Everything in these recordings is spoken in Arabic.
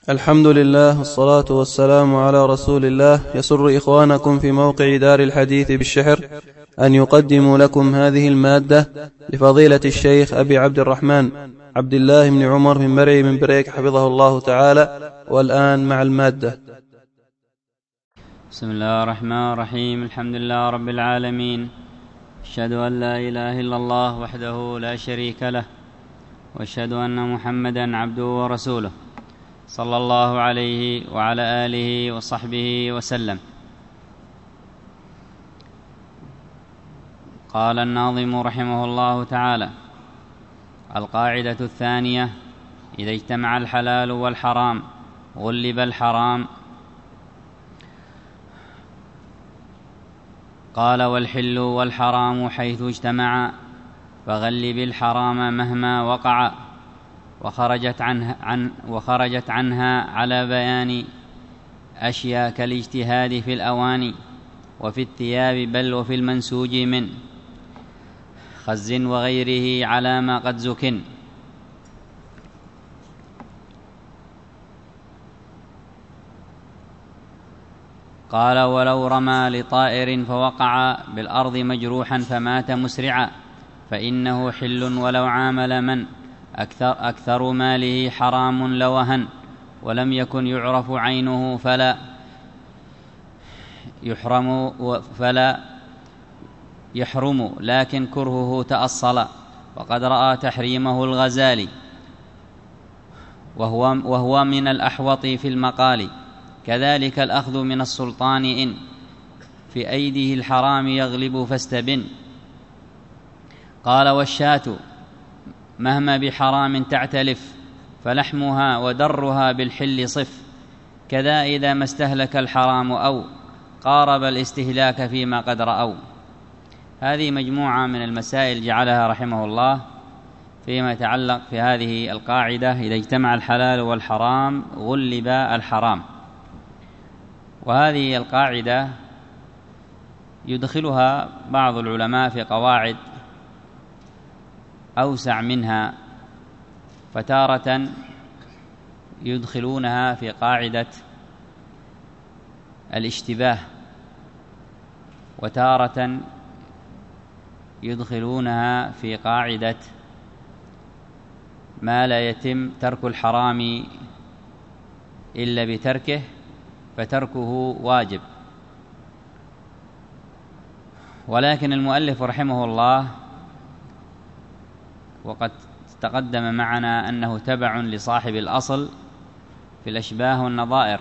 الحمد لله والصلاة والسلام على رسول الله. يسر إخوانكم في موقع دار الحديث بالشحر أن يقدموا لكم هذه المادة لفضيلة الشيخ أبي عبد الرحمن عبد الله بن عمر من مرعي من بريك حفظه الله تعالى. والآن مع المادة. بسم الله الرحمن الرحيم. الحمد لله رب العالمين، أشهد أن لا إله إلا الله وحده لا شريك له، وأشهد أن محمدا عبده ورسوله صلى الله عليه وعلى آله وصحبه وسلم. قال الناظم رحمه الله تعالى: القاعدة الثانية: إذا اجتمع الحلال والحرام غلب الحرام. قال: والحل والحرام حيث اجتمعا فغلب الحرام مهما وقع، وخرجت عنها على بيان أشياء كالاجتهاد في الأواني وفي الثياب، بل وفي المنسوج من خز وغيره على ما قد زكن. قال: ولو رمى لطائر فوقع بالأرض مجروحا فمات مسرعا فإنه حل، ولو عامل من أكثر ماله حرام لوهن، ولم يكن يعرف عينه فلا يحرم، لكن كرهه تأصل، وقد رأى تحريمه الغزالي، وهو من الأحوط في المقال. كذلك الأخذ من السلطان إن في أيديه الحرام يغلب فاستبن. قال: والشاة مهما بحرام تعتلف فلحمها ودرها بالحل صف، كذا إذا ما استهلك الحرام أو قارب الاستهلاك فيما قد رأوا. هذه مجموعة من المسائل جعلها رحمه الله فيما يتعلق في هذه القاعدة: إذا اجتمع الحلال والحرام غلب الحرام. وهذه القاعدة يدخلها بعض العلماء في قواعد أوسع منها، فتارة يدخلونها في قاعدة الاشتباه، وتارة يدخلونها في قاعدة ما لا يتم ترك الحرام إلا بتركه فتركه واجب. ولكن المؤلف رحمه الله، وقد تقدم معنا أنه تبع لصاحب الأصل في الأشباه والنظائر،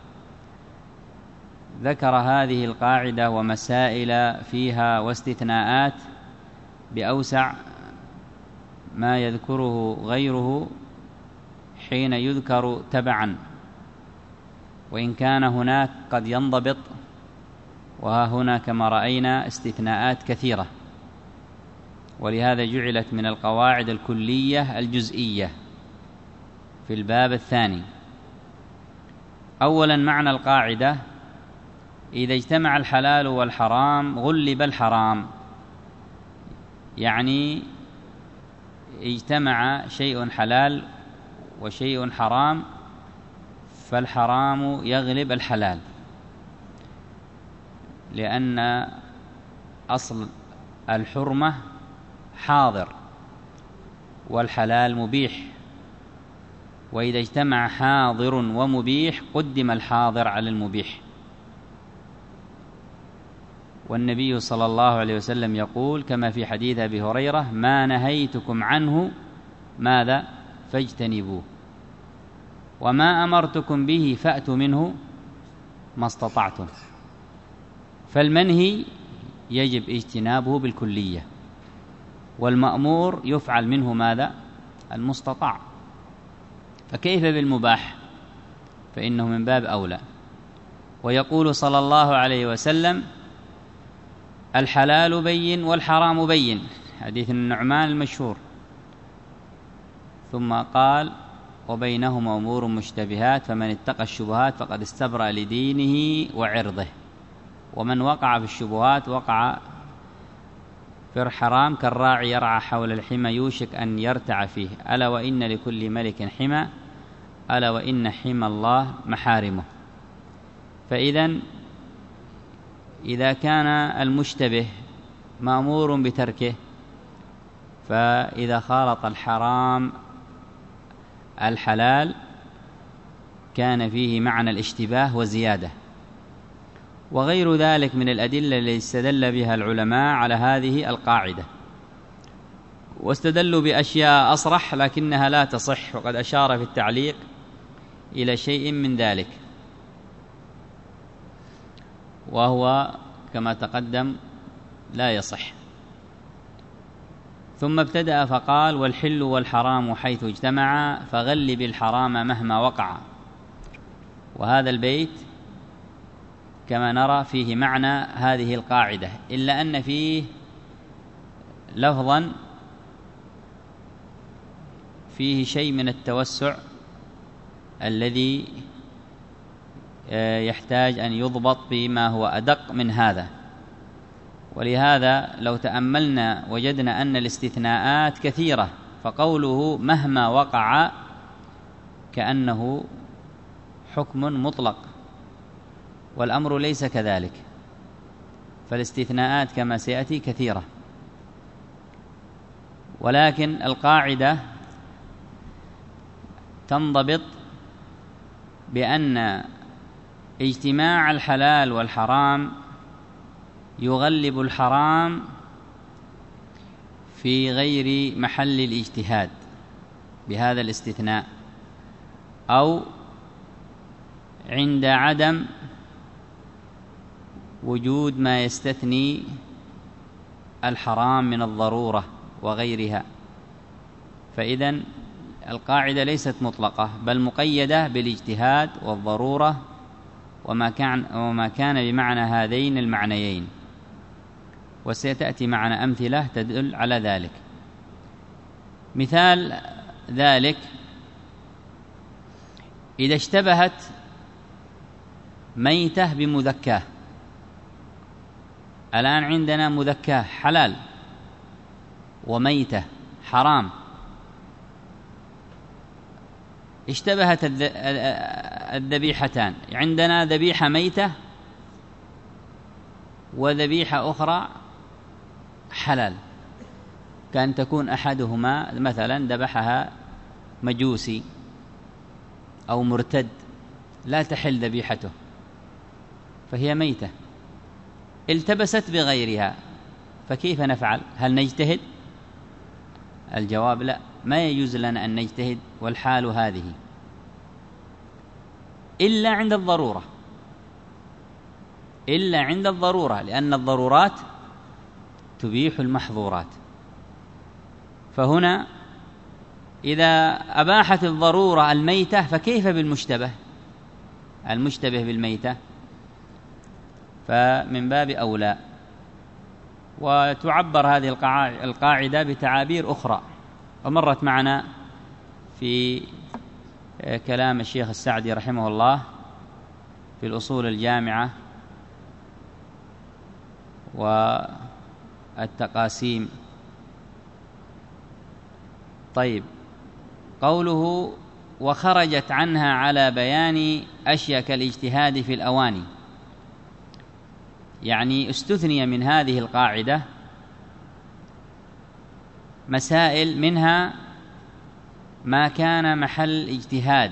ذكر هذه القاعدة ومسائل فيها واستثناءات بأوسع ما يذكره غيره حين يذكر تبعا، وإن كان هناك قد ينضبط، وها هنا كما رأينا استثناءات كثيرة، ولهذا جعلت من القواعد الكلية الجزئية في الباب الثاني. أولا، معنى القاعدة: إذا اجتمع الحلال والحرام غلب الحرام، يعني اجتمع شيء حلال وشيء حرام فالحرام يغلب الحلال، لأن أصل الحرمة حاضر والحلال مبيح، وإذا اجتمع حاضر ومبيح قدم الحاضر على المبيح. والنبي صلى الله عليه وسلم يقول كما في حديث أبي هريرة: ما نهيتكم عنه ماذا فاجتنبوه، وما أمرتكم به فأتوا منه ما استطعتم. فالمنهي يجب اجتنابه بالكلية، والمأمور يفعل منه ماذا؟ المستطاع. فكيف بالمباح؟ فإنه من باب أولى. ويقول صلى الله عليه وسلم: الحلال بين والحرام بين، حديث النعمان المشهور. ثم قال: وبينهما أمور مشتبهات، فمن اتقى الشبهات فقد استبرأ لدينه وعرضه. ومن وقع في الشبهات وقع في الحرام، كالراعي يرعى حول الحمى يوشك أن يرتع فيه، ألا وإن لكل ملك حمى ألا وإن حمى الله محارمه. إذا كان المشتبه مأمور بتركه، فإذا خالط الحرام الحلال كان فيه معنى الاشتباه وزيادة، وغير ذلك من الأدلة التي استدل بها العلماء على هذه القاعدة، واستدلوا بأشياء أصرح لكنها لا تصح، وقد أشار في التعليق إلى شيء من ذلك، وهو كما تقدم لا يصح. ثم ابتدأ فقال: والحل والحرام حيث اجتمعا فغلب الحرام مهما وقع. وهذا البيت كما نرى فيه معنى هذه القاعدة، إلا أن فيه لفظا فيه شيء من التوسع الذي يحتاج أن يضبط بما هو أدق من هذا. ولهذا لو تأملنا وجدنا أن الاستثناءات كثيرة، فقوله مهما وقع كأنه حكم مطلق، والأمر ليس كذلك، فالاستثناءات كما سيأتي كثيرة. ولكن القاعدة تنضبط بأن اجتماع الحلال والحرام يغلب الحرام في غير محل الاجتهاد بهذا الاستثناء، أو عند عدم وجود ما يستثني الحرام من الضرورة وغيرها. فإذن القاعدة ليست مطلقة، بل مقيدة بالاجتهاد والضرورة وما كان بمعنى هذين المعنيين، وسيتأتي معنا أمثلة تدل على ذلك. مثال ذلك: إذا اشتبهت ميتة بمذكاة، الآن عندنا مذكاة حلال وميتة حرام، اشتبهت الذبيحتان، عندنا ذبيحة ميتة وذبيحة أخرى حلال، كان تكون أحدهما مثلا ذبحها مجوسي أو مرتد لا تحل ذبيحته فهي ميتة، التبست بغيرها، فكيف نفعل؟ هل نجتهد؟ الجواب لا، ما يجوز لنا أن نجتهد والحال هذه، إلا عند الضرورة، إلا عند الضرورة، لأن الضرورات تبيح المحظورات. فهنا إذا أباحت الضرورة الميتة فكيف بالمشتبه؟ المشتبه بالميتة فمن باب أولى. وتعبر هذه القاعدة بتعابير أخرى، ومرت معنا في كلام الشيخ السعدي رحمه الله في الأصول الجامعة والتقاسيم. طيب، قوله وخرجت عنها على بيان أشياء كالاجتهاد في الأواني، يعني استثني من هذه القاعدة مسائل، منها ما كان محل اجتهاد،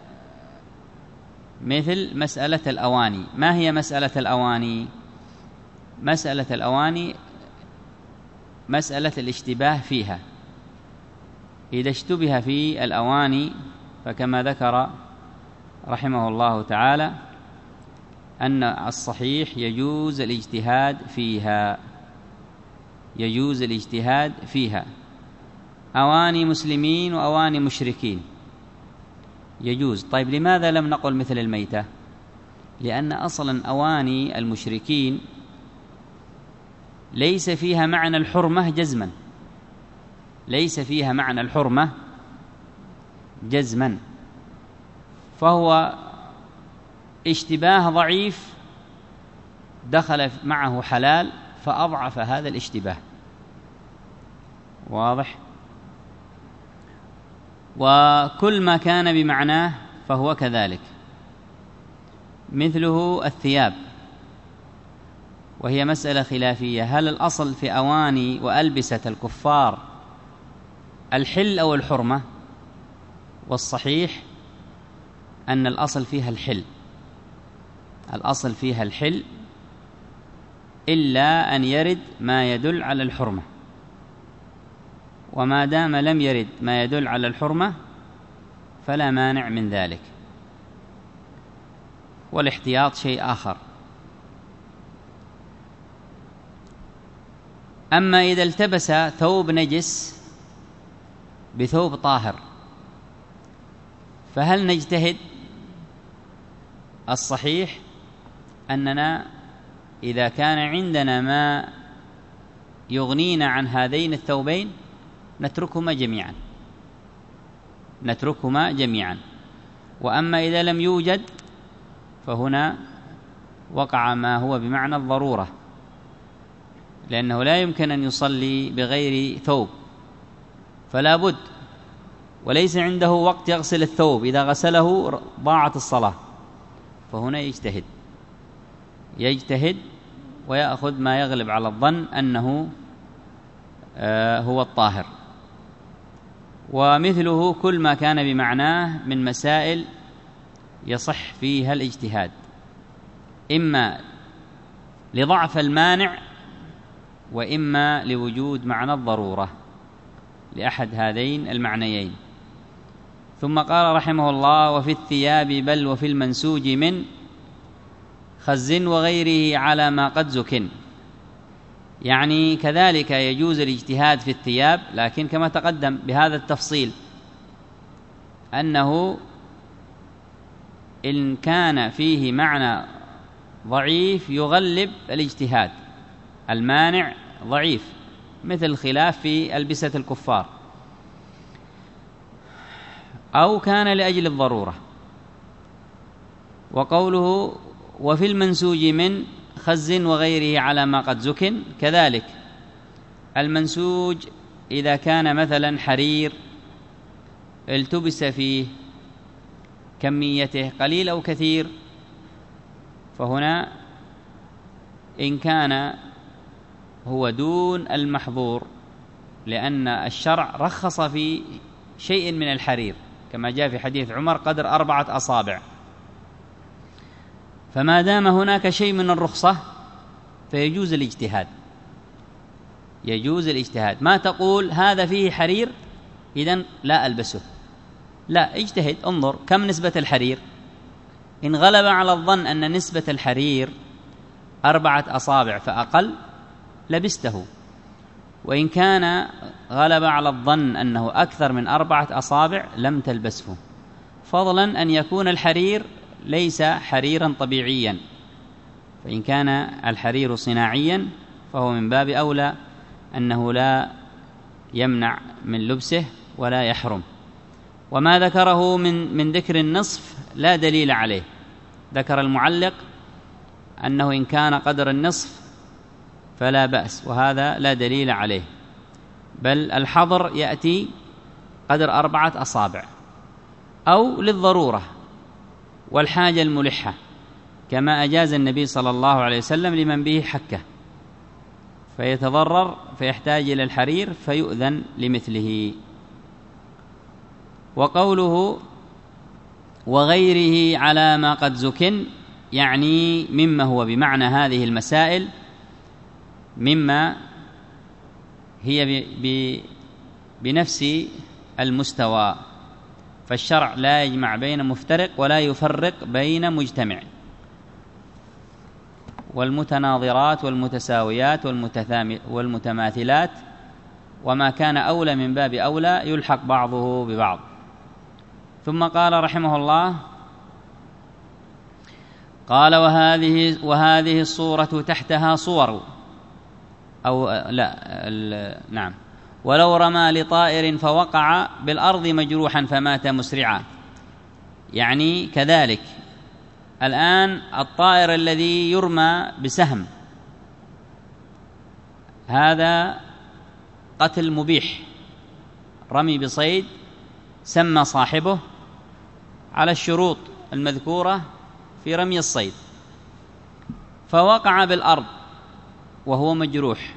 مثل مسألة الأواني. ما هي مسألة الأواني؟ مسألة الأواني مسألة الاشتباه فيها. إذا اشتبه في الأواني فكما ذكر رحمه الله تعالى أن الصحيح يجوز الاجتهاد فيها، يجوز الاجتهاد فيها، أواني مسلمين وأواني مشركين يجوز. طيب، لماذا لم نقل مثل الميتة؟ لأن أصلا أواني المشركين ليس فيها معنى الحرمة جزما، ليس فيها معنى الحرمة جزما، فهو اشتباه ضعيف دخل معه حلال فأضعف هذا الاشتباه. واضح؟ وكل ما كان بمعناه فهو كذلك، مثله الثياب، وهي مسألة خلافية، هل الأصل في أواني وألبسة الكفار الحل أو الحرمة؟ والصحيح أن الأصل فيها الحل، الأصل فيها الحل، إلا أن يرد ما يدل على الحرمة، وما دام لم يرد ما يدل على الحرمة فلا مانع من ذلك. والاحتياط شيء آخر. أما إذا التبس ثوب نجس بثوب طاهر فهل نجتهد؟ الصحيح أننا إذا كان عندنا ما يغنينا عن هذين الثوبين نتركهما جميعا. وأما إذا لم يوجد فهنا وقع ما هو بمعنى الضرورة، لأنه لا يمكن أن يصلي بغير ثوب فلا بد، وليس عنده وقت يغسل الثوب، إذا غسله ضاعت الصلاة، فهنا يجتهد ويأخذ ما يغلب على الظن أنه هو الطاهر. ومثله كل ما كان بمعناه من مسائل يصح فيها الاجتهاد، إما لضعف المانع وإما لوجود معنى الضرورة، لأحد هذين المعنيين. ثم قال رحمه الله: وفي الثياب بل وفي المنسوج من خز وغيره على ما قد زكن. يعني كذلك يجوز الاجتهاد في الثياب، لكن كما تقدم بهذا التفصيل أنه إن كان فيه معنى ضعيف يغلب الاجتهاد، المانع ضعيف، مثل الخلاف في ألبسة الكفار، أو كان لأجل الضرورة. وقوله وفي المنسوج من خز وغيره على ما قد زكن، كذلك المنسوج إذا كان مثلا حرير التبس فيه كميته قليل أو كثير، فهنا إن كان هو دون المحظور، لأن الشرع رخص في شيء من الحرير كما جاء في حديث عمر قدر 4 أصابع، فما دام هناك شيء من الرخصة فيجوز الاجتهاد. ما تقول هذا فيه حرير إذن لا ألبسه، لا، اجتهد، انظر كم نسبة الحرير، إن غلب على الظن أن نسبة الحرير 4 أصابع فأقل لبسته، وإن كان غلب على الظن أنه أكثر من 4 أصابع لم تلبسه، فضلا أن يكون الحرير ليس حريرا طبيعيا، فإن كان الحرير صناعيا فهو من باب أولى أنه لا يمنع من لبسه ولا يحرم. وما ذكره من ذكر النصف لا دليل عليه، ذكر المعلق أنه إن كان قدر النصف فلا بأس، وهذا لا دليل عليه، بل الحظر يأتي قدر 4 أصابع أو للضرورة والحاجة الملحة، كما أجاز النبي صلى الله عليه وسلم لمن به حكة فيتضرر فيحتاج إلى الحرير فيؤذن لمثله. وقوله وغيره على ما قد زكن، يعني مما هو بمعنى هذه المسائل، مما هي بنفس المستوى، فالشرع لا يجمع بين مفترق ولا يفرق بين مجتمع. والمتناظرات والمتساويات والمتماثلات، وما كان أولى من باب أولى يلحق بعضه ببعض. ثم قال رحمه الله: قال وهذه الصورة تحتها صور، أو لا نعم، ولو رمى لطائر فوقع بالأرض مجروحا فمات مسرعا. يعني كذلك الآن الطائر الذي يرمى بسهم هذا قتل مبيح، رمي بصيد سمى صاحبه على الشروط المذكورة في رمي الصيد، فوقع بالأرض وهو مجروح،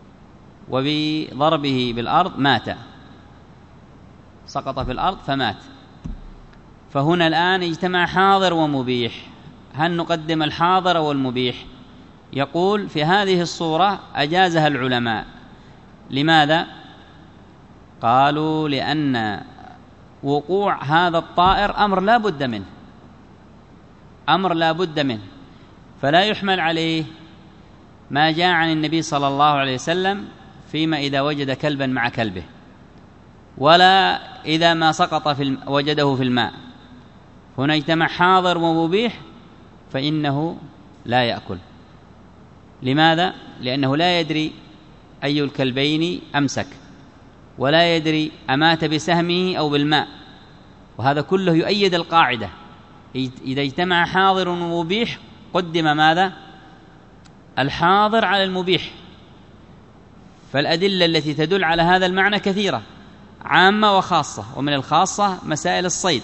وبضربه بالأرض مات، سقط في الأرض فمات. فهنا الآن اجتمع حاضر ومبيح، هل نقدم الحاضر والمبيح؟ يقول في هذه الصورة أجازها العلماء. لماذا؟ قالوا لأن وقوع هذا الطائر أمر لا بد منه، أمر لا بد منه، فلا يحمل عليه ما جاء عن النبي صلى الله عليه وسلم فيما إذا وجد كلبا مع كلبه، ولا إذا ما سقط وجده في الماء. هنا اجتمع حاضر ومبيح فإنه لا يأكل. لماذا؟ لأنه لا يدري أي الكلبين أمسك، ولا يدري أمات بسهمه أو بالماء، وهذا كله يؤيد القاعدة. إذا اجتمع حاضر ومبيح قدم ماذا؟ الحاضر على المبيح. فالأدلة التي تدل على هذا المعنى كثيرة، عامة وخاصة، ومن الخاصة مسائل الصيد.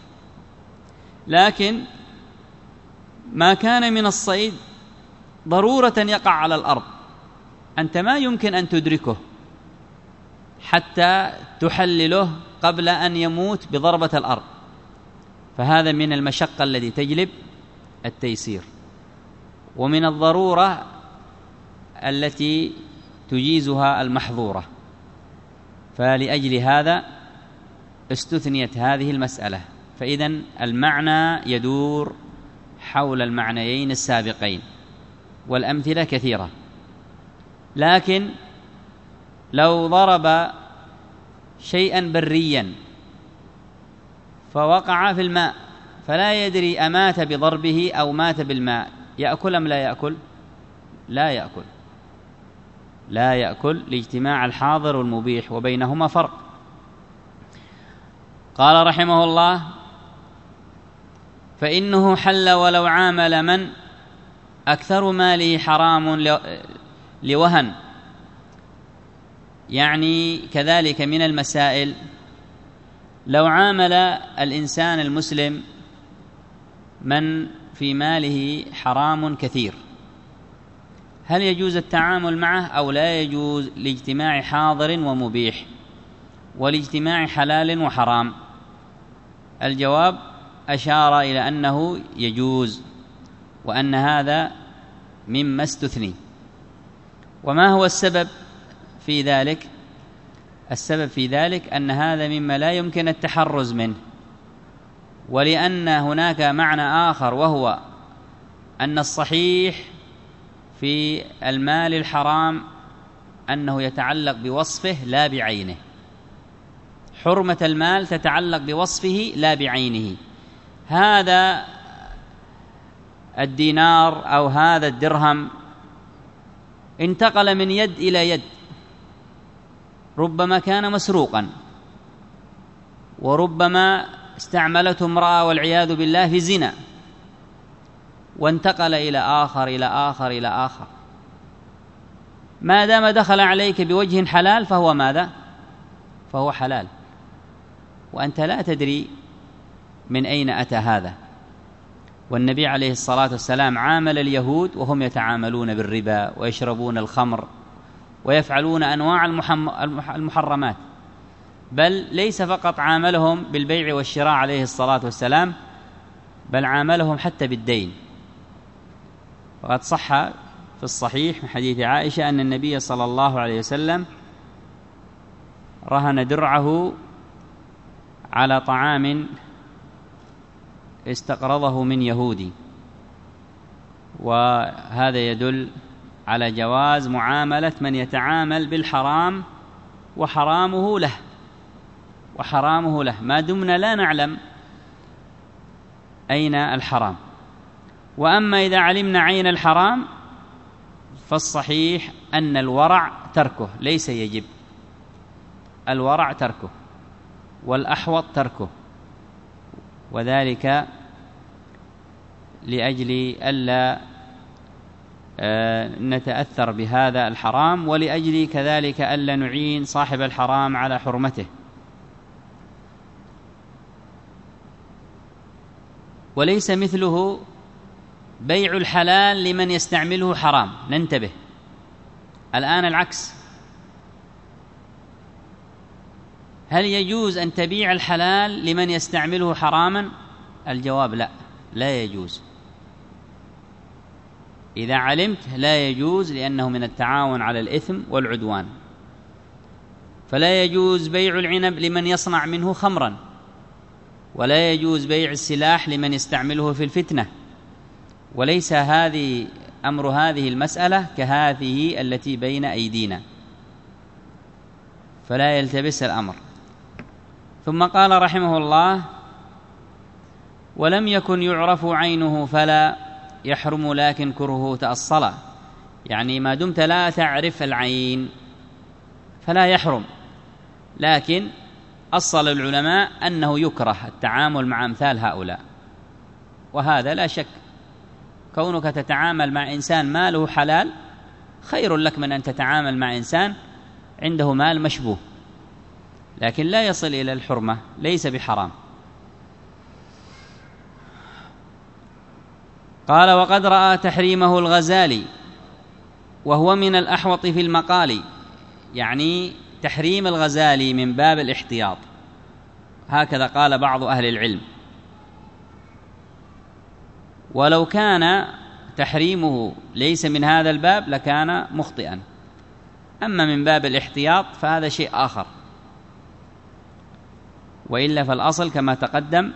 لكن ما كان من الصيد ضرورة يقع على الأرض، أنت ما يمكن أن تدركه حتى تحلله قبل أن يموت بضربة الأرض، فهذا من المشقة التي تجلب التيسير، ومن الضرورة التي تجيزها المحظورة. فلأجل هذا استثنيت هذه المسألة. فإذن المعنى يدور حول المعنيين السابقين، والأمثلة كثيرة. لكن لو ضرب شيئا بريا فوقع في الماء فلا يدري أمات بضربه أو مات بالماء، يأكل أم لا يأكل؟ لا يأكل، لا يأكل لاجتماع الحاضر والمبيح، وبينهما فرق. قال رحمه الله: فإنه حل ولو عامل من أكثر ماله حرام لوهن. يعني كذلك من المسائل، لو عامل الإنسان المسلم من في ماله حرام كثير، هل يجوز التعامل معه أو لا يجوز لاجتماع حاضر ومبيح ولاجتماع حلال وحرام؟ الجواب أشار إلى أنه يجوز، وأن هذا مما استثني. وما هو السبب في ذلك؟ السبب في ذلك أن هذا مما لا يمكن التحرز منه، ولأن هناك معنى آخر، وهو أن الصحيح في المال الحرام أنه يتعلق بوصفه لا بعينه. حرمة المال تتعلق بوصفه لا بعينه. هذا الدينار أو هذا الدرهم انتقل من يد إلى يد، ربما كان مسروقا، وربما استعملته امرأة والعياذ بالله في زنا، وانتقل إلى آخر إلى آخر إلى آخر. ما دام دخل عليك بوجه حلال فهو ماذا؟ فهو حلال، وأنت لا تدري من أين أتى هذا. والنبي عليه الصلاة والسلام عامل اليهود وهم يتعاملون بالربا ويشربون الخمر ويفعلون أنواع المحرمات، بل ليس فقط عاملهم بالبيع والشراء عليه الصلاة والسلام، بل عاملهم حتى بالدين. وقد صح في الصحيح من حديث عائشة أن النبي صلى الله عليه وسلم رهن درعه على طعام استقرضه من يهودي، وهذا يدل على جواز معاملة من يتعامل بالحرام وحرامه له، وحرامه له ما دمنا لا نعلم أين الحرام. وأما إذا علمنا عين الحرام فالصحيح أن الورع تركه، ليس يجب، الورع تركه والأحوط تركه، وذلك لأجل ألا نتأثر بهذا الحرام، ولأجل كذلك ألا نعين صاحب الحرام على حرمته. وليس مثله بيع الحلال لمن يستعمله حرام. ننتبه، الآن العكس، هل يجوز أن تبيع الحلال لمن يستعمله حراما؟ الجواب لا، لا يجوز. إذا علمت لا يجوز، لأنه من التعاون على الإثم والعدوان. فلا يجوز بيع العنب لمن يصنع منه خمرا، ولا يجوز بيع السلاح لمن يستعمله في الفتنة. وليس أمر هذه المسألة كهذه التي بين أيدينا، فلا يلتبس الأمر. ثم قال رحمه الله: ولم يكن يعرف عينه فلا يحرم لكن كرهه تأصلا. يعني ما دمت لا تعرف العين فلا يحرم، لكن أصل العلماء أنه يكره التعامل مع أمثال هؤلاء. وهذا لا شك، كونك تتعامل مع إنسان ماله حلال خير لك من أن تتعامل مع إنسان عنده مال مشبوه، لكن لا يصل إلى الحرمة، ليس بحرام. قال: وقد رأى تحريمه الغزالي وهو من الأحوط في المقال. يعني تحريم الغزالي من باب الاحتياط، هكذا قال بعض أهل العلم. ولو كان تحريمه ليس من هذا الباب لكان مخطئا، أما من باب الاحتياط فهذا شيء آخر. وإلا فالأصل كما تقدم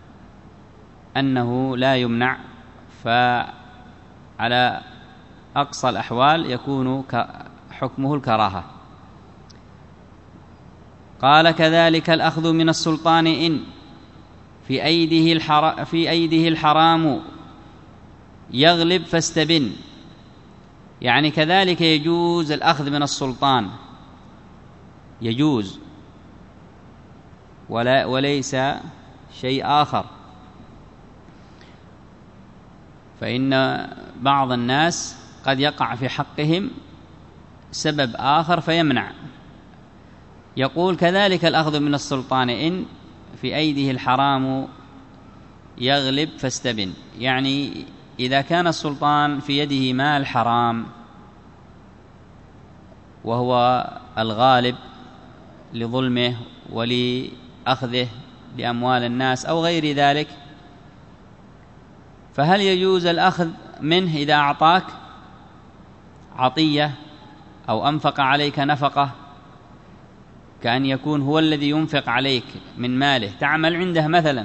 أنه لا يمنع، فعلى أقصى الأحوال يكون حكمه الكراهة. قال: كذلك الأخذ من السلطان إن في أيده الحرام يغلب فاستبن. يعني كذلك يجوز الأخذ من السلطان، يجوز، وليس شيء آخر. فإن بعض الناس قد يقع في حقهم سبب آخر فيمنع. يقول: كذلك الأخذ من السلطان إن في أيده الحرام يغلب فاستبن. يعني إذا كان السلطان في يده مال حرام وهو الغالب لظلمه ولأخذه لأموال الناس أو غير ذلك، فهل يجوز الأخذ منه إذا أعطاك عطية أو أنفق عليك نفقة، كأن يكون هو الذي ينفق عليك من ماله، تعمل عنده مثلا؟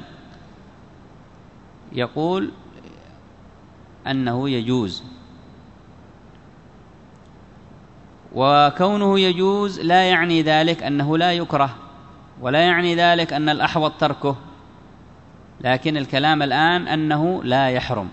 يقول أنه يجوز. وكونه يجوز لا يعني ذلك أنه لا يكره، ولا يعني ذلك أن الأحوط تركه، لكن الكلام الآن أنه لا يحرم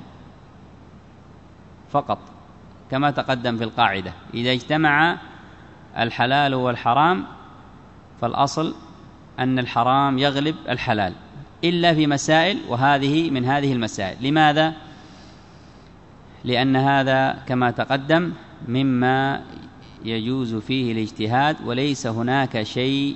فقط، كما تقدم في القاعدة: إذا اجتمع الحلال والحرام فالأصل أن الحرام يغلب الحلال، إلا في مسائل، وهذه من هذه المسائل. لماذا؟ لأن هذا كما تقدم مما يجوز فيه الاجتهاد، وليس هناك شيء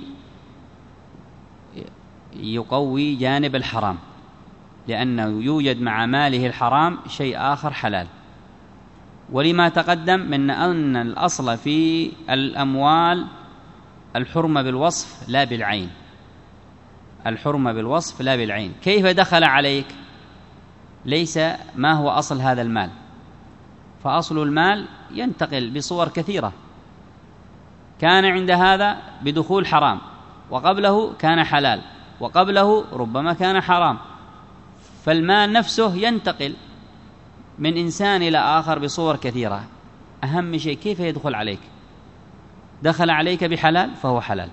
يقوي جانب الحرام، لأنه يوجد مع ماله الحرام شيء آخر حلال. ولما تقدم من أن الأصل في الأموال الحرمة بالوصف لا بالعين، الحرمة بالوصف لا بالعين. كيف دخل عليك؟ ليس ما هو أصل هذا المال، فأصل المال ينتقل بصور كثيرة، كان عند هذا بدخول حرام، وقبله كان حلال، وقبله ربما كان حرام، فالمال نفسه ينتقل من إنسان إلى آخر بصور كثيرة. أهم شيء كيف يدخل عليك. دخل عليك بحلال فهو حلال،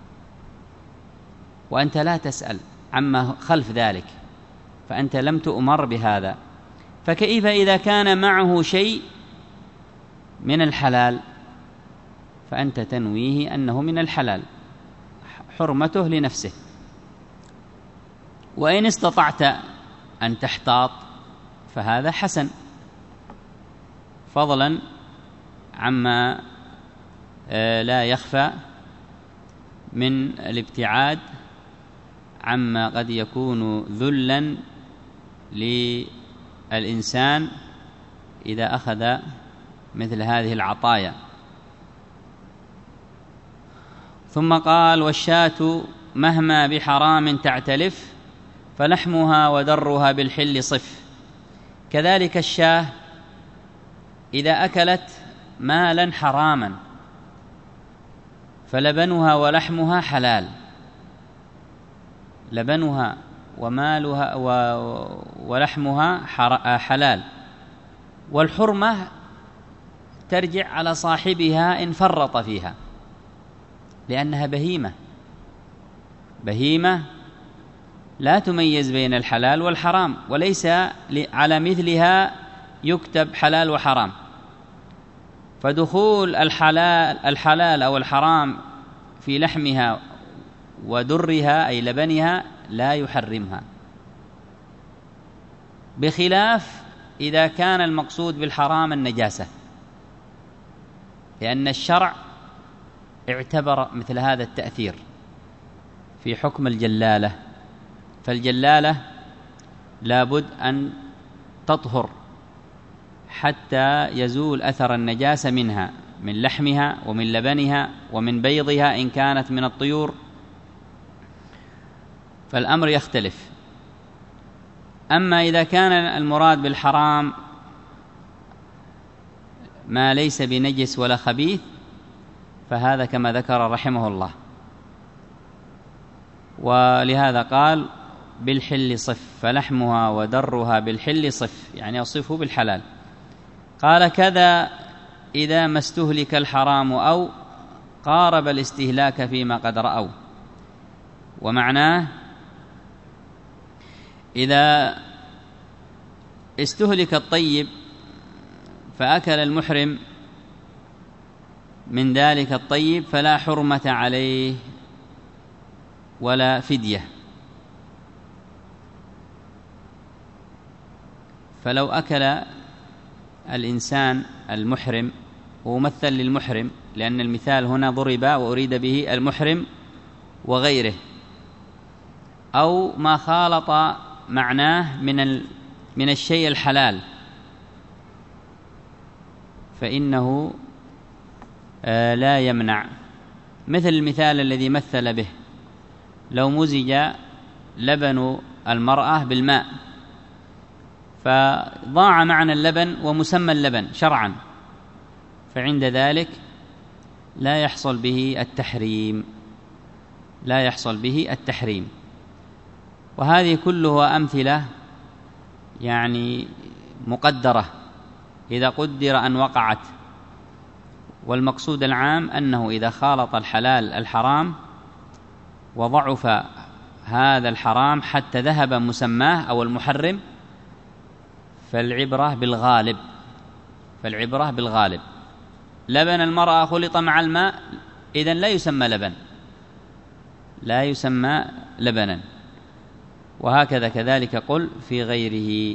وأنت لا تسأل عما خلف ذلك، فأنت لم تؤمر بهذا. فكيف إذا كان معه شيء من الحلال فأنت تنويه أنه من الحلال، حرمته لنفسه. وإن استطعت أن تحتاط فهذا حسن، فضلا عما لا يخفى من الابتعاد عما قد يكون ذلا للإنسان إذا أخذ مثل هذه العطايا. ثم قال: والشاة مهما بحرام تعتلف فلحمها ودرها بالحل صف. كذلك الشاة إذا أكلت مالا حراما فلبنها ولحمها حلال، لبنها ومالها ولحمها حلال، والحرمة ترجع على صاحبها إن فرط فيها، لأنها بهيمة لا تميز بين الحلال والحرام، وليس على مثلها يكتب حلال وحرام، فدخول الحلال أو الحرام في لحمها ودرها أي لبنها لا يحرمها، بخلاف إذا كان المقصود بالحرام النجاسة، لأن الشرع اعتبر مثل هذا التأثير في حكم الجلالة، فالجلالة لابد أن تطهر حتى يزول أثر النجاسة منها، من لحمها ومن لبنها ومن بيضها إن كانت من الطيور، فالأمر يختلف. أما إذا كان المراد بالحرام ما ليس بنجس ولا خبيث فهذا كما ذكر رحمه الله، ولهذا قال: بالحل صف، فلحمها ودرها بالحل صف، يعني يصفه بالحلال. قال: كذا إذا ما استهلك الحرام أو قارب الاستهلاك فيما قد رأوا. ومعناه إذا استهلك الطيب فأكل المحرم من ذلك الطيب فلا حرمة عليه ولا فدية. فلو أكل الإنسان المحرم، ومثل للمحرم لأن المثال هنا ضرب وأريد به المحرم وغيره، أو ما خالط معناه من الشيء الحلال، فإنه لا يمنع، مثل المثال الذي مثل به: لو مزج لبن المرأة بالماء فضاع معنى اللبن ومسمى اللبن شرعا، فعند ذلك لا يحصل به التحريم. وهذه كلها أمثلة يعني مقدرة إذا قدر أن وقعت، والمقصود العام أنه إذا خالط الحلال الحرام وضعف هذا الحرام حتى ذهب مسماه أو المحرم فالعبرة بالغالب. لبن المرأة خلط مع الماء إذن لا يسمى لبنا، وهكذا كذلك قل في غيره.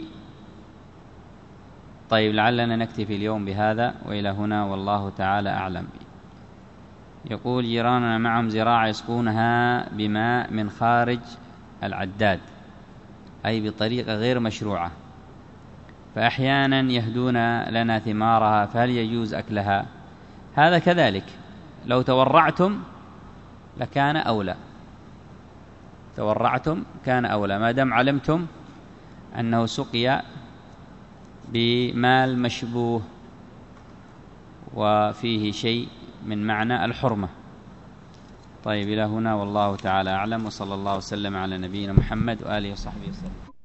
طيب، لعلنا نكتفي اليوم بهذا، وإلى هنا والله تعالى أعلم. يقول: جيراننا معهم زراعة يسقونها بماء من خارج العداد، أي بطريقة غير مشروعة، فأحيانا يهدون لنا ثمارها، فهل يجوز أكلها؟ هذا كذلك لو تورعتم لكان أولى، كان أولى، ما دام علمتم أنه سقي بمال مشبوه وفيه شيء من معنى الحرمة. طيب، إلى هنا والله تعالى أعلم، وصلى الله وسلم على نبينا محمد وآله وصحبه وسلم.